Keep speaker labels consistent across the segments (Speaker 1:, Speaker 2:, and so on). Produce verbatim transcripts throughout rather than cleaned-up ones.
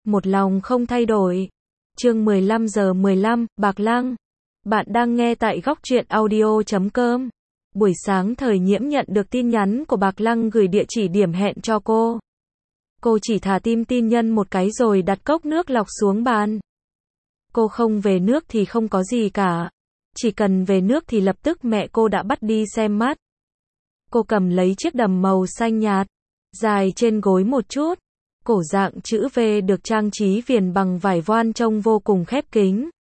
Speaker 1: một lòng không thay đổi. Chương mười lăm giờ mười lăm, Bạc Lăng. Bạn đang nghe tại góc truyện audio chấm com. Buổi sáng Thời Nhiễm nhận được tin nhắn của Bạc Lăng gửi địa chỉ điểm hẹn cho cô. Cô chỉ thả tim tin nhân một cái rồi đặt cốc nước lọc xuống bàn. Cô không về nước thì không có gì cả. Chỉ cần về nước thì lập tức mẹ cô đã bắt đi xem mắt. Cô cầm lấy chiếc đầm màu xanh nhạt, dài trên gối một chút. Cổ dạng chữ V được trang trí viền bằng vải voan trông vô cùng khép kín.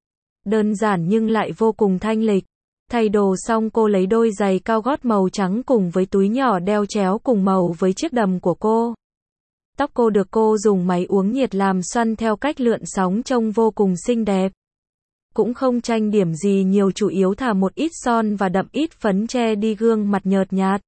Speaker 1: Đơn giản nhưng lại vô cùng thanh lịch. Thay đồ xong cô lấy đôi giày cao gót màu trắng cùng với túi nhỏ đeo chéo cùng màu với chiếc đầm của cô. Tóc cô được cô dùng máy uống nhiệt làm xoăn theo cách lượn sóng trông vô cùng xinh đẹp. Cũng không trang điểm gì nhiều, chủ yếu thả một ít son và đậm ít phấn che đi gương mặt nhợt nhạt.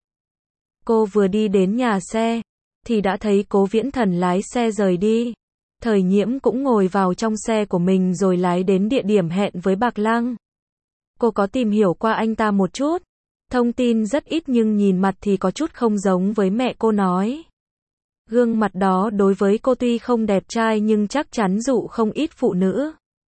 Speaker 1: Cô vừa đi đến nhà xe thì đã thấy Cố Viễn Thần lái xe rời đi. Thời Nhiễm cũng ngồi vào trong xe của mình rồi lái đến địa điểm hẹn với Bạc Lăng. Cô có tìm hiểu qua anh ta một chút. Thông tin rất ít nhưng nhìn mặt thì có chút không giống với mẹ cô nói. Gương mặt đó đối với cô tuy không đẹp trai nhưng chắc chắn dụ không ít phụ nữ.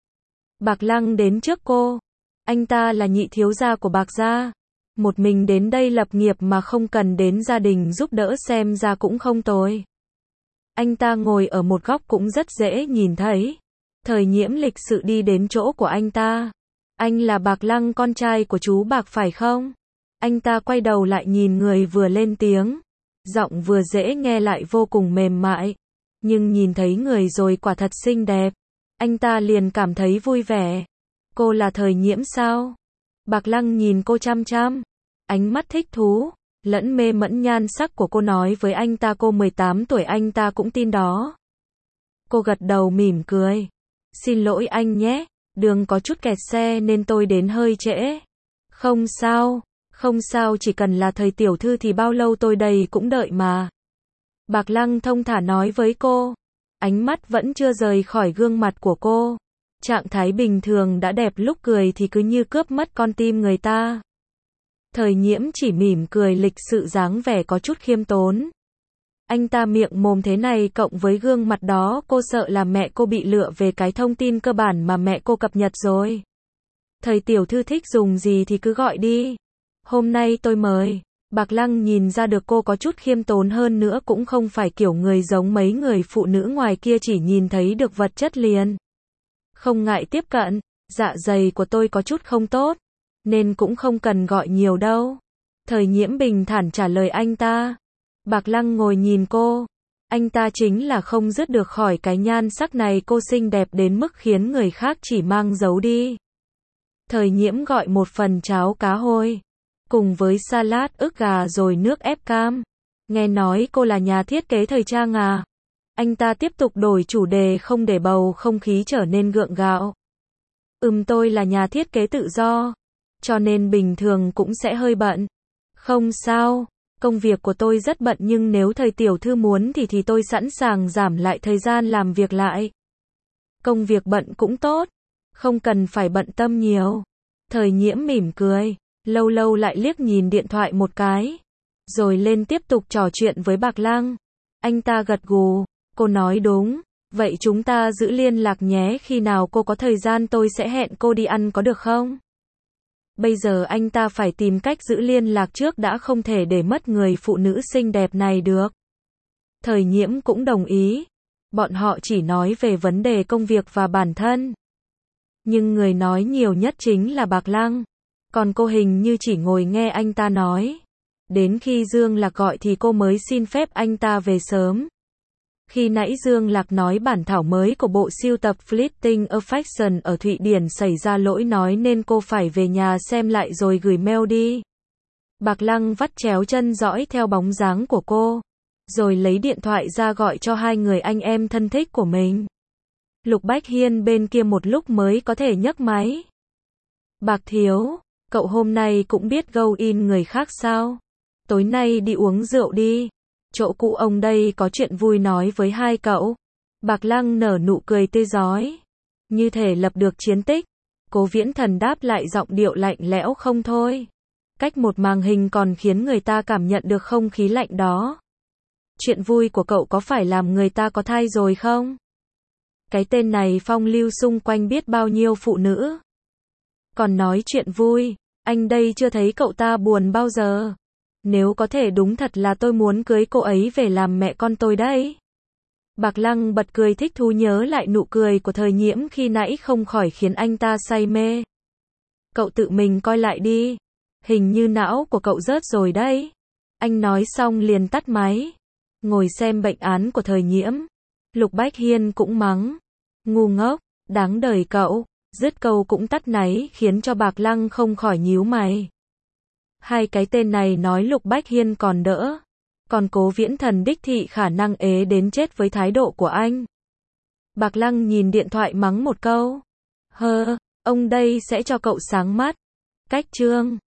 Speaker 1: Bạc Lăng đến trước cô. Anh ta là nhị thiếu gia của Bạc gia. Một mình đến đây lập nghiệp mà không cần đến gia đình giúp đỡ xem ra cũng không tồi. Anh ta ngồi ở một góc cũng rất dễ nhìn thấy. Thời Nhiễm lịch sự đi đến chỗ của anh ta. Anh là Bạc Lăng, con trai của chú Bạc phải không? Anh ta quay đầu lại nhìn người vừa lên tiếng. Giọng vừa dễ nghe lại vô cùng mềm mại. Nhưng nhìn thấy người rồi quả thật xinh đẹp. Anh ta liền cảm thấy vui vẻ. Cô là Thời Nhiễm sao? Bạc Lăng nhìn cô chăm chăm. Ánh mắt thích thú lẫn mê mẫn nhan sắc của cô nói với anh ta cô mười tám tuổi, anh ta cũng tin đó. Cô gật đầu mỉm cười. Xin lỗi anh nhé, đường có chút kẹt xe nên tôi đến hơi trễ. Không sao, không sao, chỉ cần là Thời tiểu thư thì bao lâu tôi đây cũng đợi mà. Bạc Lăng thông thả nói với cô. Ánh mắt vẫn chưa rời khỏi gương mặt của cô. Trạng thái bình thường đã đẹp, lúc cười thì cứ như cướp mất con tim người ta. Thời Nhiễm chỉ mỉm cười lịch sự, dáng vẻ có chút khiêm tốn. Anh ta miệng mồm thế này cộng với gương mặt đó, cô sợ là mẹ cô bị lựa về cái thông tin cơ bản mà mẹ cô cập nhật rồi. Thời tiểu thư thích dùng gì thì cứ gọi đi. Hôm nay tôi mời. Bạc Lăng nhìn ra được cô có chút khiêm tốn, hơn nữa cũng không phải kiểu người giống mấy người phụ nữ ngoài kia chỉ nhìn thấy được vật chất liền. Không ngại tiếp cận. Dạ dày của tôi có chút không tốt, nên cũng không cần gọi nhiều đâu. Thời Nhiễm bình thản trả lời anh ta. Bạc Lăng ngồi nhìn cô. Anh ta chính là không dứt được khỏi cái nhan sắc này, cô xinh đẹp đến mức khiến người khác chỉ mang giấu đi. Thời Nhiễm gọi một phần cháo cá hôi, cùng với salad ức gà rồi nước ép cam. Nghe nói cô là nhà thiết kế thời trang à? Anh ta tiếp tục đổi chủ đề không để bầu không khí trở nên gượng gạo. Ừm, tôi là nhà thiết kế tự do, cho nên bình thường cũng sẽ hơi bận. Không sao, công việc của tôi rất bận nhưng nếu Thời tiểu thư muốn thì thì tôi sẵn sàng giảm lại thời gian làm việc lại. Công việc bận cũng tốt, không cần phải bận tâm nhiều. Thời Nhiễm mỉm cười, lâu lâu lại liếc nhìn điện thoại một cái, rồi lên tiếp tục trò chuyện với Bạc Lăng. Anh ta gật gù, cô nói đúng, vậy chúng ta giữ liên lạc nhé, khi nào cô có thời gian tôi sẽ hẹn cô đi ăn có được không? Bây giờ anh ta phải tìm cách giữ liên lạc trước đã, không thể để mất người phụ nữ xinh đẹp này được. Thời Nhiễm cũng đồng ý. Bọn họ chỉ nói về vấn đề công việc và bản thân. Nhưng người nói nhiều nhất chính là Bạc Lăng. Còn cô hình như chỉ ngồi nghe anh ta nói. Đến khi Dương Lạc gọi thì cô mới xin phép anh ta về sớm. Khi nãy Dương Lạc nói bản thảo mới của bộ sưu tập Fleeting Affection ở Thụy Điển xảy ra lỗi nói nên cô phải về nhà xem lại rồi gửi mail đi. Bạc Lăng vắt chéo chân dõi theo bóng dáng của cô, rồi lấy điện thoại ra gọi cho hai người anh em thân thích của mình. Lục Bách Hiên bên kia một lúc mới có thể nhấc máy. Bạc thiếu, cậu hôm nay cũng biết go in người khác sao? Tối nay đi uống rượu đi. Chỗ cũ ông đây có chuyện vui nói với hai cậu. Bạc Lăng nở nụ cười tươi rói, như thể lập được chiến tích. Cố Viễn Thần đáp lại giọng điệu lạnh lẽo không thôi. Cách một màn hình còn khiến người ta cảm nhận được không khí lạnh đó. Chuyện vui của cậu có phải làm người ta có thai rồi không? Cái tên này phong lưu xung quanh biết bao nhiêu phụ nữ. Còn nói chuyện vui, anh đây chưa thấy cậu ta buồn bao giờ. Nếu có thể đúng thật là tôi muốn cưới cô ấy về làm mẹ con tôi đấy. Bạc Lăng bật cười thích thú nhớ lại nụ cười của Thời Nhiễm khi nãy không khỏi khiến anh ta say mê. Cậu tự mình coi lại đi. Hình như não của cậu rớt rồi đấy. Anh nói xong liền tắt máy. Ngồi xem bệnh án của Thời Nhiễm. Lục Bách Hiên cũng mắng. Ngu ngốc, đáng đời cậu. Dứt câu cũng tắt náy khiến cho Bạc Lăng không khỏi nhíu mày. Hai cái tên này nói Lục Bách Hiên còn đỡ. Còn Cố Viễn Thần đích thị khả năng ế đến chết với thái độ của anh. Bạc Lăng nhìn điện thoại mắng một câu. Hơ, ông đây sẽ cho cậu sáng mắt. Cách chương